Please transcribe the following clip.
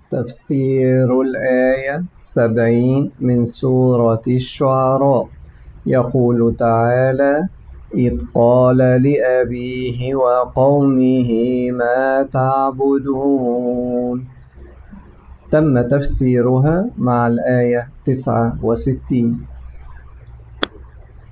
تفسير الآية 70 من سورة الشعراء. يقول تعالى: إذ قال لأبيه وقومه ما تعبدون. تم تفسيرها مع الآية 69.